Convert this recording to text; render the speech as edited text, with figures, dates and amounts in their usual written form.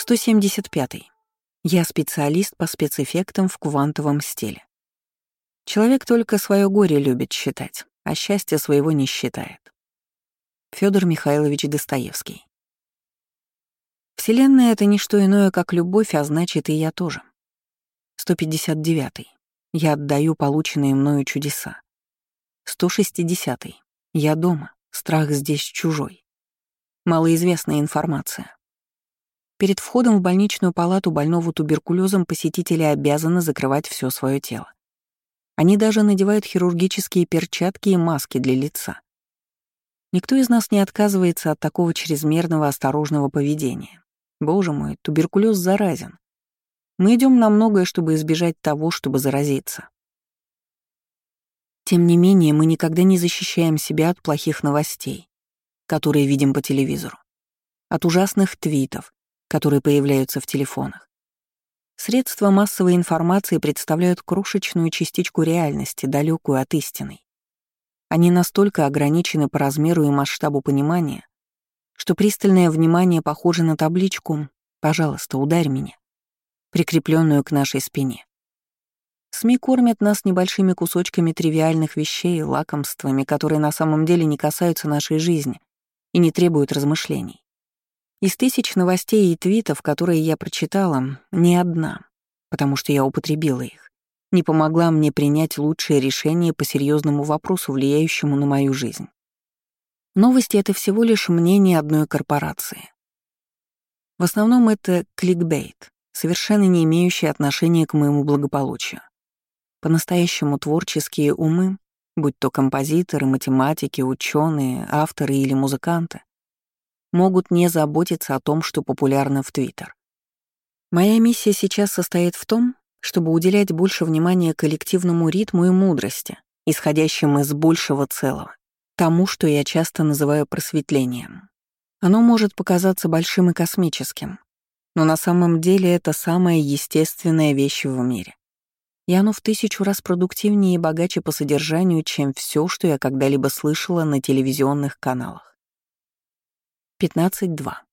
175. Я специалист по спецэффектам в квантовом стиле. Человек только свое горе любит считать, а счастья своего не считает. Фёдор Михайлович Достоевский. Вселенная — это не что иное, как любовь, а значит, и я тоже. 159. Я отдаю полученные мною чудеса. 160. Я дома, страх здесь чужой. Малоизвестная информация. Перед входом в больничную палату больного туберкулезом посетители обязаны закрывать все свое тело. Они даже надевают хирургические перчатки и маски для лица. Никто из нас не отказывается от такого чрезмерного осторожного поведения. Боже мой, туберкулез заразен. Мы идем на многое, чтобы избежать того, чтобы заразиться. Тем не менее, мы никогда не защищаем себя от плохих новостей, которые видим по телевизору, от ужасных твитов, которые появляются в телефонах. Средства массовой информации представляют крошечную частичку реальности, далекую от истины. Они настолько ограничены по размеру и масштабу понимания, что пристальное внимание похоже на табличку «Пожалуйста, ударь меня», прикрепленную к нашей спине. СМИ кормят нас небольшими кусочками тривиальных вещей, лакомствами, которые на самом деле не касаются нашей жизни и не требуют размышлений. Из тысяч новостей и твитов, которые я прочитала, ни одна, потому что я употребила их, не помогла мне принять лучшее решение по серьезному вопросу, влияющему на мою жизнь. Новости — это всего лишь мнение одной корпорации. В основном это кликбейт, совершенно не имеющий отношения к моему благополучию. По-настоящему творческие умы, будь то композиторы, математики, ученые, авторы или музыканты, могут не заботиться о том, что популярно в Твиттер. Моя миссия сейчас состоит в том, чтобы уделять больше внимания коллективному ритму и мудрости, исходящим из большего целого, тому, что я часто называю просветлением. Оно может показаться большим и космическим, но на самом деле это самая естественная вещь в мире. И оно в 1000 раз продуктивнее и богаче по содержанию, чем все, что я когда-либо слышала на телевизионных каналах. 15.2.